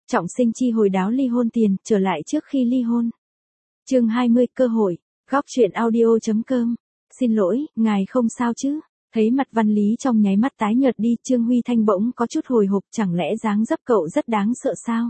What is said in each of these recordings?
trọng sinh chi hồi đáo ly hôn tiền, trở lại trước khi ly hôn. Chương 20, cơ hội. Góc truyện audio.com. Xin lỗi, ngài không sao chứ? Thấy mặt Văn Lý trong nháy mắt tái nhợt đi, Trương Huy Thanh bỗng có chút hồi hộp, chẳng lẽ dáng dấp cậu rất đáng sợ sao?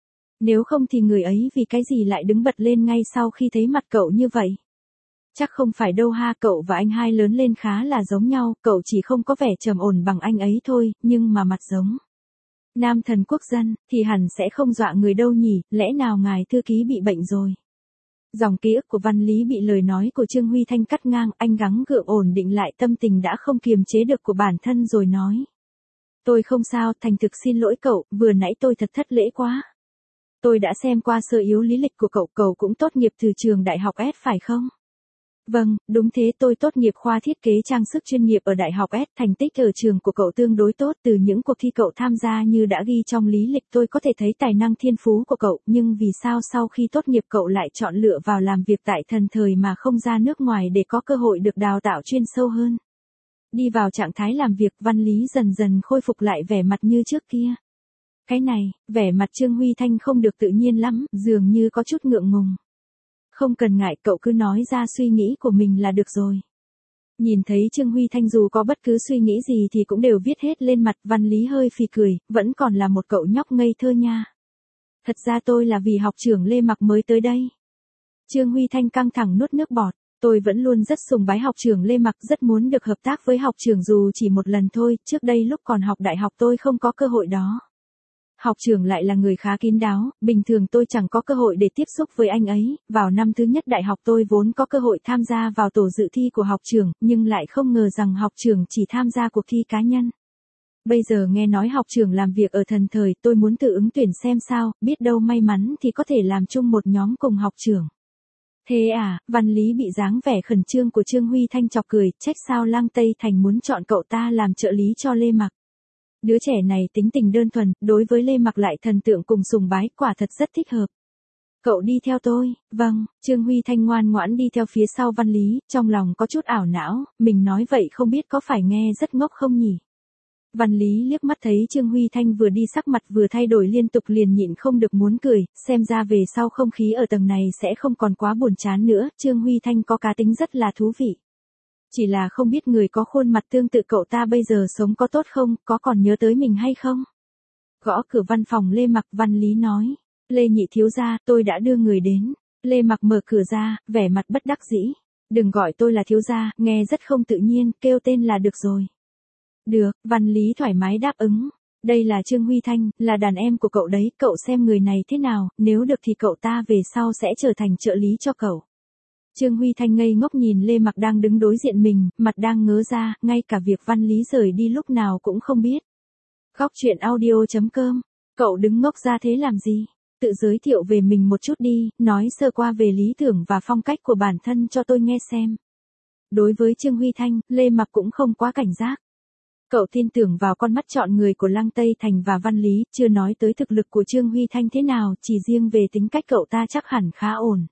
Nếu không thì người ấy vì cái gì lại đứng bật lên ngay sau khi thấy mặt cậu như vậy? Chắc không phải đâu ha, cậu và anh hai lớn lên khá là giống nhau, cậu chỉ không có vẻ trầm ổn bằng anh ấy thôi, nhưng mà mặt giống nam thần quốc dân, thì hẳn sẽ không dọa người đâu nhỉ, lẽ nào ngài thư ký bị bệnh rồi? Dòng ký ức của Văn Lý bị lời nói của Trương Huy Thanh cắt ngang, anh gắng gượng ổn định lại tâm tình đã không kiềm chế được của bản thân rồi nói. Tôi không sao, thành thực xin lỗi cậu, vừa nãy tôi thật thất lễ quá. Tôi đã xem qua sơ yếu lý lịch của cậu, cậu cũng tốt nghiệp từ trường đại học S phải không? Vâng, đúng thế, tôi tốt nghiệp khoa thiết kế trang sức chuyên nghiệp ở Đại học S, thành tích ở trường của cậu tương đối tốt, từ những cuộc thi cậu tham gia như đã ghi trong lý lịch tôi có thể thấy tài năng thiên phú của cậu, nhưng vì sao sau khi tốt nghiệp cậu lại chọn lựa vào làm việc tại Thần Thời mà không ra nước ngoài để có cơ hội được đào tạo chuyên sâu hơn? Đi vào trạng thái làm việc, Văn Lý dần dần khôi phục lại vẻ mặt như trước kia. Cái này, vẻ mặt Trương Huy Thanh không được tự nhiên lắm, dường như có chút ngượng ngùng. Không cần ngại, cậu cứ nói ra suy nghĩ của mình là được rồi. Nhìn thấy Trương Huy Thanh dù có bất cứ suy nghĩ gì thì cũng đều viết hết lên mặt, Văn Lý hơi phì cười, vẫn còn là một cậu nhóc ngây thơ nha. Thật ra tôi là vì học trưởng Lê Mặc mới tới đây. Trương Huy Thanh căng thẳng nuốt nước bọt, tôi vẫn luôn rất sùng bái học trưởng Lê Mặc, rất muốn được hợp tác với học trưởng dù chỉ một lần thôi, trước đây lúc còn học đại học tôi không có cơ hội đó. Học trưởng lại là người khá kín đáo, bình thường tôi chẳng có cơ hội để tiếp xúc với anh ấy, vào năm thứ nhất đại học tôi vốn có cơ hội tham gia vào tổ dự thi của học trưởng, nhưng lại không ngờ rằng học trưởng chỉ tham gia cuộc thi cá nhân. Bây giờ nghe nói học trưởng làm việc ở Thần Thời, tôi muốn tự ứng tuyển xem sao, biết đâu may mắn thì có thể làm chung một nhóm cùng học trưởng. Thế à, Văn Lý bị dáng vẻ khẩn trương của Trương Huy Thanh chọc cười, trách sao Lang Tây Thành muốn chọn cậu ta làm trợ lý cho Lê Mặc. Đứa trẻ này tính tình đơn thuần, đối với Lê Mặc lại thần tượng cùng sùng bái, quả thật rất thích hợp. Cậu đi theo tôi, vâng, Trương Huy Thanh ngoan ngoãn đi theo phía sau Văn Lý, trong lòng có chút ảo não, mình nói vậy không biết có phải nghe rất ngốc không nhỉ? Văn Lý liếc mắt thấy Trương Huy Thanh vừa đi sắc mặt vừa thay đổi liên tục liền nhịn không được muốn cười, xem ra về sau không khí ở tầng này sẽ không còn quá buồn chán nữa, Trương Huy Thanh có cá tính rất là thú vị. Chỉ là không biết người có khuôn mặt tương tự cậu ta bây giờ sống có tốt không, có còn nhớ tới mình hay không? Gõ cửa văn phòng Lê Mặc, Văn Lý nói. Lê nhị thiếu gia, tôi đã đưa người đến. Lê Mặc mở cửa ra, vẻ mặt bất đắc dĩ. Đừng gọi tôi là thiếu gia, nghe rất không tự nhiên, kêu tên là được rồi. Được, Văn Lý thoải mái đáp ứng. Đây là Trương Huy Thanh, là đàn em của cậu đấy, cậu xem người này thế nào, nếu được thì cậu ta về sau sẽ trở thành trợ lý cho cậu. Trương Huy Thanh ngây ngốc nhìn Lê Mặc đang đứng đối diện mình, mặt đang ngớ ra, ngay cả việc Văn Lý rời đi lúc nào cũng không biết. Góc truyện audio.com, cậu đứng ngốc ra thế làm gì? Tự giới thiệu về mình một chút đi, nói sơ qua về lý tưởng và phong cách của bản thân cho tôi nghe xem. Đối với Trương Huy Thanh, Lê Mặc cũng không quá cảnh giác. Cậu tin tưởng vào con mắt chọn người của Lang Tây Thành và Văn Lý, chưa nói tới thực lực của Trương Huy Thanh thế nào, chỉ riêng về tính cách cậu ta chắc hẳn khá ổn.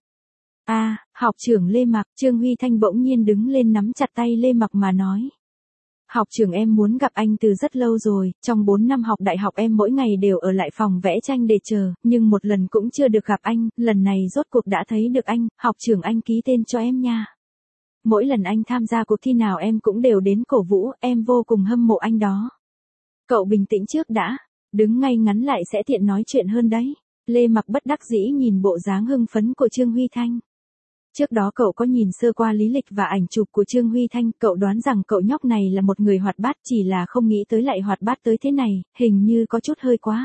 Học trưởng Lê Mặc, Trương Huy Thanh bỗng nhiên đứng lên nắm chặt tay Lê Mặc mà nói. Học trưởng em muốn gặp anh từ rất lâu rồi, trong 4 năm học đại học em mỗi ngày đều ở lại phòng vẽ tranh để chờ, nhưng một lần cũng chưa được gặp anh, lần này rốt cuộc đã thấy được anh, học trưởng anh ký tên cho em nha. Mỗi lần anh tham gia cuộc thi nào em cũng đều đến cổ vũ, em vô cùng hâm mộ anh đó. Cậu bình tĩnh trước đã, đứng ngay ngắn lại sẽ tiện nói chuyện hơn đấy. Lê Mặc bất đắc dĩ nhìn bộ dáng hưng phấn của Trương Huy Thanh. Trước đó cậu có nhìn sơ qua lý lịch và ảnh chụp của Trương Huy Thanh, cậu đoán rằng cậu nhóc này là một người hoạt bát, chỉ là không nghĩ tới lại hoạt bát tới thế này, hình như có chút hơi quá.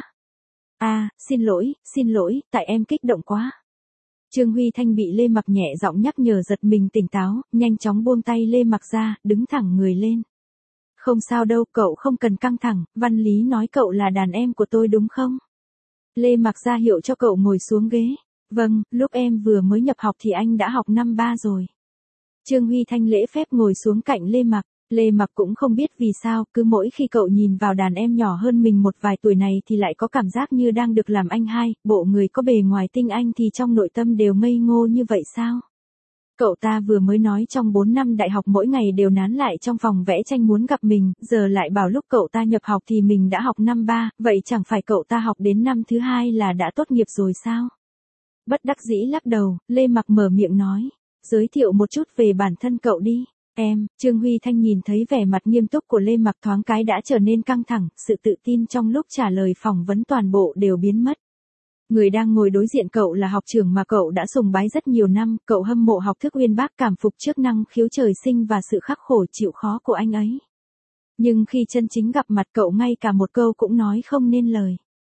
Xin lỗi, tại em kích động quá. Trương Huy Thanh bị Lê Mặc nhẹ giọng nhắc nhở giật mình tỉnh táo, nhanh chóng buông tay Lê Mặc ra, đứng thẳng người lên. Không sao đâu, cậu không cần căng thẳng, Văn Lý nói cậu là đàn em của tôi đúng không? Lê Mặc ra hiệu cho cậu ngồi xuống ghế. Vâng, lúc em vừa mới nhập học thì anh đã học năm 3 rồi. Trương Huy Thanh lễ phép ngồi xuống cạnh Lê Mặc. Lê Mặc cũng không biết vì sao, cứ mỗi khi cậu nhìn vào đàn em nhỏ hơn mình một vài tuổi này thì lại có cảm giác như đang được làm anh hai, bộ người có bề ngoài tinh anh thì trong nội tâm đều ngây ngô như vậy sao? Cậu ta vừa mới nói trong 4 năm đại học mỗi ngày đều nán lại trong phòng vẽ tranh muốn gặp mình, giờ lại bảo lúc cậu ta nhập học thì mình đã học năm 3, vậy chẳng phải cậu ta học đến năm thứ 2 là đã tốt nghiệp rồi sao? Bất đắc dĩ lắc đầu, Lê Mặc mở miệng nói, giới thiệu một chút về bản thân cậu đi. Trương Huy Thanh nhìn thấy vẻ mặt nghiêm túc của Lê Mặc thoáng cái đã trở nên căng thẳng, sự tự tin trong lúc trả lời phỏng vấn toàn bộ đều biến mất. Người đang ngồi đối diện cậu là học trưởng mà cậu đã sùng bái rất nhiều năm, cậu hâm mộ học thức uyên bác, cảm phục trước năng khiếu trời sinh và sự khắc khổ chịu khó của anh ấy. Nhưng khi chân chính gặp mặt cậu ngay cả một câu cũng nói không nên lời.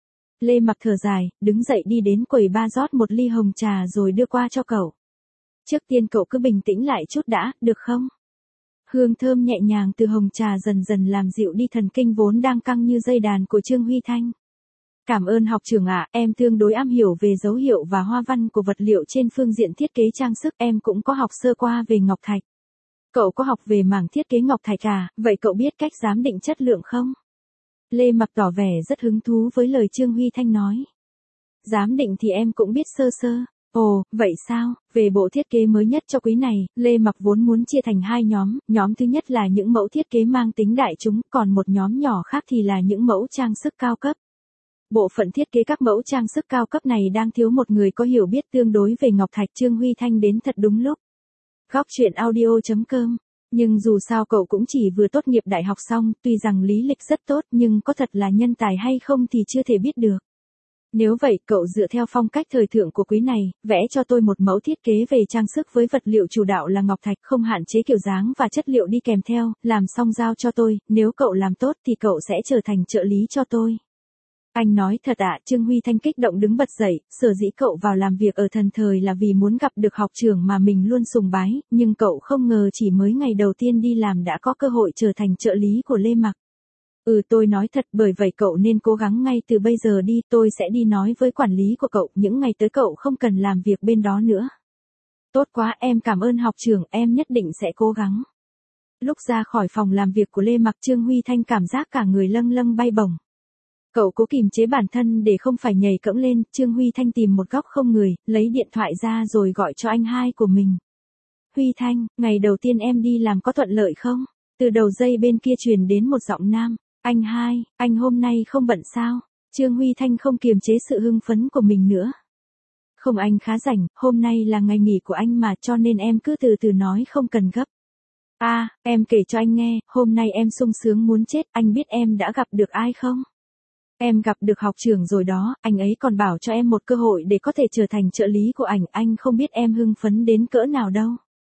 Lê Mặc thở dài, đứng dậy đi đến quầy bar rót một ly hồng trà rồi đưa qua cho cậu. Trước tiên cậu cứ bình tĩnh lại chút đã, được không? Hương thơm nhẹ nhàng từ hồng trà dần dần làm dịu đi thần kinh vốn đang căng như dây đàn của Trương Huy Thanh. Cảm ơn học trưởng ạ, em tương đối am hiểu về dấu hiệu và hoa văn của vật liệu trên phương diện thiết kế trang sức, em cũng có học sơ qua về ngọc thạch. Cậu có học về mảng thiết kế ngọc thạch à, vậy cậu biết cách giám định chất lượng không? Lê Mặc tỏ vẻ rất hứng thú với lời Trương Huy Thanh nói. Giám định thì em cũng biết sơ sơ. Ồ, vậy sao? Về bộ thiết kế mới nhất cho quý này, Lê Mặc vốn muốn chia thành 2 nhóm thứ nhất là những mẫu thiết kế mang tính đại chúng, còn một nhóm nhỏ khác thì là những mẫu trang sức cao cấp. Bộ phận thiết kế các mẫu trang sức cao cấp này đang thiếu một người có hiểu biết tương đối về ngọc thạch. Trương Huy Thanh đến thật đúng lúc. Góc chuyện audio.com. Nhưng dù sao cậu cũng chỉ vừa tốt nghiệp đại học xong, tuy rằng lý lịch rất tốt nhưng có thật là nhân tài hay không thì chưa thể biết được. Nếu vậy, cậu dựa theo phong cách thời thượng của quý này, vẽ cho tôi một mẫu thiết kế về trang sức với vật liệu chủ đạo là ngọc thạch, không hạn chế kiểu dáng và chất liệu đi kèm theo, làm xong giao cho tôi, nếu cậu làm tốt thì cậu sẽ trở thành trợ lý cho tôi. Anh nói thật ạ, Trương Huy Thanh kích động đứng bật dậy, sở dĩ cậu vào làm việc ở Thần Thời là vì muốn gặp được học trưởng mà mình luôn sùng bái, nhưng cậu không ngờ chỉ mới ngày đầu tiên đi làm đã có cơ hội trở thành trợ lý của Lê Mặc. Tôi nói thật, bởi vậy cậu nên cố gắng ngay từ bây giờ đi, tôi sẽ đi nói với quản lý của cậu, những ngày tới cậu không cần làm việc bên đó nữa. Tốt quá, em cảm ơn học trưởng, em nhất định sẽ cố gắng. Lúc ra khỏi phòng làm việc của Lê Mặc, Trương Huy Thanh cảm giác cả người lâng lâng bay bổng. Cậu cố kìm chế bản thân để không phải nhảy cẫng lên, Trương Huy Thanh tìm một góc không người, lấy điện thoại ra rồi gọi cho anh hai của mình. Huy Thanh, ngày đầu tiên em đi làm có thuận lợi không? Từ đầu dây bên kia truyền đến một giọng nam. Anh hai, anh hôm nay không bận sao? Trương Huy Thanh không kiềm chế sự hưng phấn của mình nữa. Không, anh khá rảnh, hôm nay là ngày nghỉ của anh mà, cho nên em cứ từ từ nói, không cần gấp. Em kể cho anh nghe, hôm nay em sung sướng muốn chết, anh biết em đã gặp được ai không? Em gặp được học trưởng rồi đó, anh ấy còn bảo cho em một cơ hội để có thể trở thành trợ lý của anh không biết em hưng phấn đến cỡ nào đâu.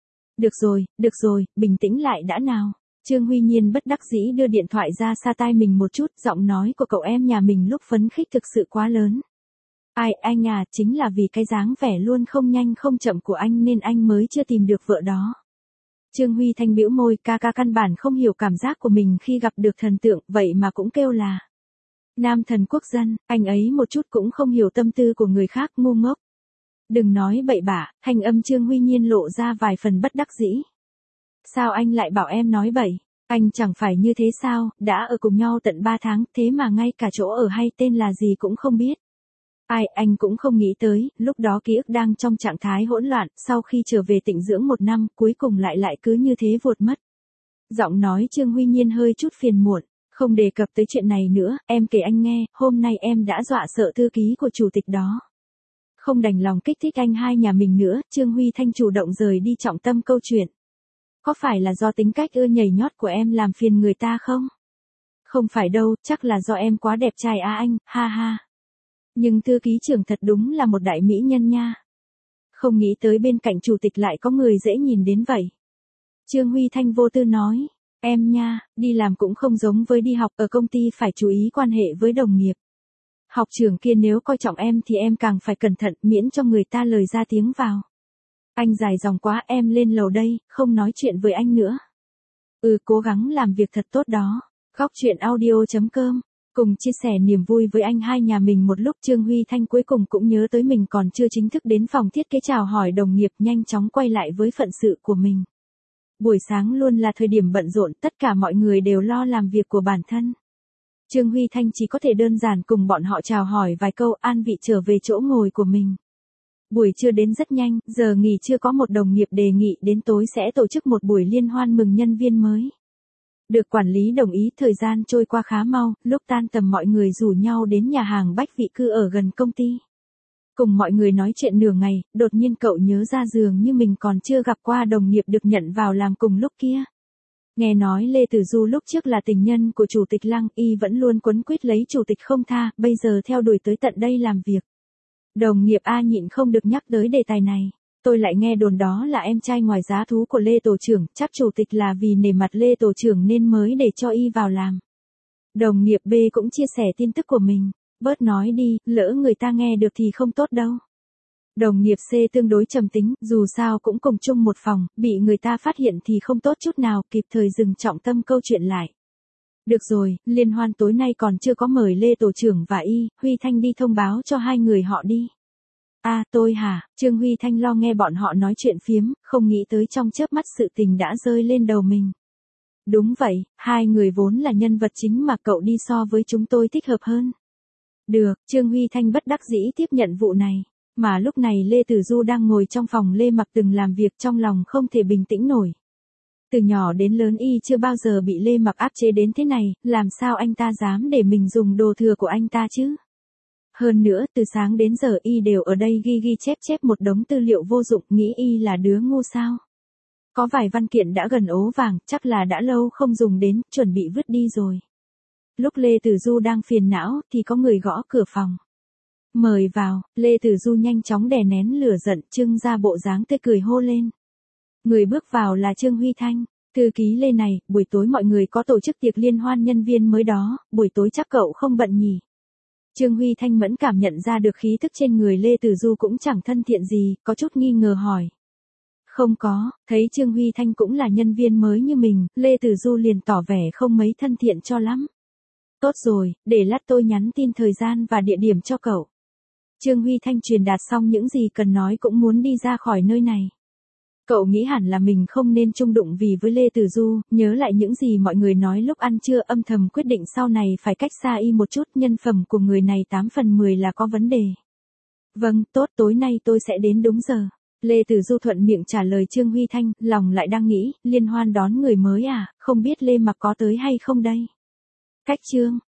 Được rồi, bình tĩnh lại đã nào. Trương Huy Nhiên bất đắc dĩ đưa điện thoại ra xa tai mình một chút, giọng nói của cậu em nhà mình lúc phấn khích thực sự quá lớn. Anh à, chính là vì cái dáng vẻ luôn không nhanh không chậm của anh nên anh mới chưa tìm được vợ đó. Trương Huy Thanh bĩu môi, ca căn bản không hiểu cảm giác của mình khi gặp được thần tượng, vậy mà cũng kêu là nam thần quốc dân, anh ấy một chút cũng không hiểu tâm tư của người khác, ngu ngốc. Đừng nói bậy bạ, thanh âm Trương Huy Nhiên lộ ra vài phần bất đắc dĩ. Sao anh lại bảo em nói bậy? Anh chẳng phải như thế sao, đã ở cùng nhau tận 3 tháng, thế mà ngay cả chỗ ở hay tên là gì cũng không biết. Anh cũng không nghĩ tới, lúc đó ký ức đang trong trạng thái hỗn loạn, sau khi trở về tịnh dưỡng 1 năm, cuối cùng lại cứ như thế vụt mất. Giọng nói Trương Huy Nhiên hơi chút phiền muộn. Không đề cập tới chuyện này nữa, em kể anh nghe, hôm nay em đã dọa sợ thư ký của chủ tịch đó. Không đành lòng kích thích anh hai nhà mình nữa, Trương Huy Thanh chủ động rời đi trọng tâm câu chuyện. Có phải là do tính cách ưa nhảy nhót của em làm phiền người ta không? Không phải đâu, chắc là do em quá đẹp trai anh, ha ha. Nhưng thư ký trưởng thật đúng là một đại mỹ nhân nha. Không nghĩ tới bên cạnh chủ tịch lại có người dễ nhìn đến vậy. Trương Huy Thanh vô tư nói. Em nha, đi làm cũng không giống với đi học, ở công ty phải chú ý quan hệ với đồng nghiệp. Học trưởng kia nếu coi trọng em thì em càng phải cẩn thận, miễn cho người ta lời ra tiếng vào. Anh dài dòng quá, em lên lầu đây, không nói chuyện với anh nữa. Cố gắng làm việc thật tốt đó. Góc chuyện audio.com. Cùng chia sẻ niềm vui với anh hai nhà mình một lúc, Trương Huy Thanh cuối cùng cũng nhớ tới mình còn chưa chính thức đến phòng thiết kế chào hỏi đồng nghiệp, nhanh chóng quay lại với phận sự của mình. Buổi sáng luôn là thời điểm bận rộn, tất cả mọi người đều lo làm việc của bản thân. Trương Huy Thanh chỉ có thể đơn giản cùng bọn họ chào hỏi vài câu, an vị trở về chỗ ngồi của mình. Buổi trưa đến rất nhanh, giờ nghỉ trưa có một đồng nghiệp đề nghị đến tối sẽ tổ chức một buổi liên hoan mừng nhân viên mới. Được quản lý đồng ý, thời gian trôi qua khá mau, lúc tan tầm mọi người rủ nhau đến nhà hàng Bách Vị Cư ở gần công ty. Cùng mọi người nói chuyện nửa ngày, đột nhiên cậu nhớ ra dường như mình còn chưa gặp qua đồng nghiệp được nhận vào làm cùng lúc kia. Nghe nói Lê Tử Du lúc trước là tình nhân của Chủ tịch Lăng, y vẫn luôn quấn quýt lấy Chủ tịch không tha, bây giờ theo đuổi tới tận đây làm việc. Đồng nghiệp A nhịn không được nhắc tới đề tài này. Tôi lại nghe đồn đó là em trai ngoài giá thú của Lê Tổ trưởng, chắc Chủ tịch là vì nể mặt Lê Tổ trưởng nên mới để cho y vào làm. Đồng nghiệp B cũng chia sẻ tin tức của mình. Bớt nói đi, lỡ người ta nghe được thì không tốt đâu. Đồng nghiệp C tương đối trầm tính, dù sao cũng cùng chung một phòng, bị người ta phát hiện thì không tốt chút nào, kịp thời dừng trọng tâm câu chuyện lại. Được rồi, liên hoan tối nay còn chưa có mời Lê Tổ trưởng và Y, Huy Thanh đi thông báo cho hai người họ đi. À, tôi hả? Trương Huy Thanh lo nghe bọn họ nói chuyện phiếm, không nghĩ tới trong chớp mắt sự tình đã rơi lên đầu mình. Đúng vậy, hai người vốn là nhân vật chính mà cậu đi so với chúng tôi thích hợp hơn. Được, Trương Huy Thanh bất đắc dĩ tiếp nhận vụ này. Mà lúc này Lê Tử Du đang ngồi trong phòng Lê Mặc từng làm việc, trong lòng không thể bình tĩnh nổi. Từ nhỏ đến lớn y chưa bao giờ bị Lê Mặc áp chế đến thế này, làm sao anh ta dám để mình dùng đồ thừa của anh ta chứ? Hơn nữa, từ sáng đến giờ y đều ở đây ghi chép một đống tư liệu vô dụng, nghĩ y là đứa ngu sao? Có vài văn kiện đã gần ố vàng, chắc là đã lâu không dùng đến, chuẩn bị vứt đi rồi. Lúc Lê Tử Du đang phiền não, thì có người gõ cửa phòng. Mời vào, Lê Tử Du nhanh chóng đè nén lửa giận, trưng ra bộ dáng tươi cười hô lên. Người bước vào là Trương Huy Thanh. Thư ký Lê này, buổi tối mọi người có tổ chức tiệc liên hoan nhân viên mới đó, buổi tối chắc cậu không bận nhỉ? Trương Huy Thanh mẫn cảm nhận ra được khí thức trên người Lê Tử Du cũng chẳng thân thiện gì, có chút nghi ngờ hỏi. Không có, thấy Trương Huy Thanh cũng là nhân viên mới như mình, Lê Tử Du liền tỏ vẻ không mấy thân thiện cho lắm. Tốt rồi, để lát tôi nhắn tin thời gian và địa điểm cho cậu. Trương Huy Thanh truyền đạt xong những gì cần nói cũng muốn đi ra khỏi nơi này. Cậu nghĩ hẳn là mình không nên chung đụng vì với Lê Tử Du, nhớ lại những gì mọi người nói lúc ăn trưa, âm thầm quyết định sau này phải cách xa y một chút, nhân phẩm của người này 8 phần 10 là có vấn đề. Vâng, tốt, tối nay tôi sẽ đến đúng giờ. Lê Tử Du thuận miệng trả lời Trương Huy Thanh, lòng lại đang nghĩ, liên hoan đón người mới à, không biết Lê Mặc có tới hay không đây? Cách Trương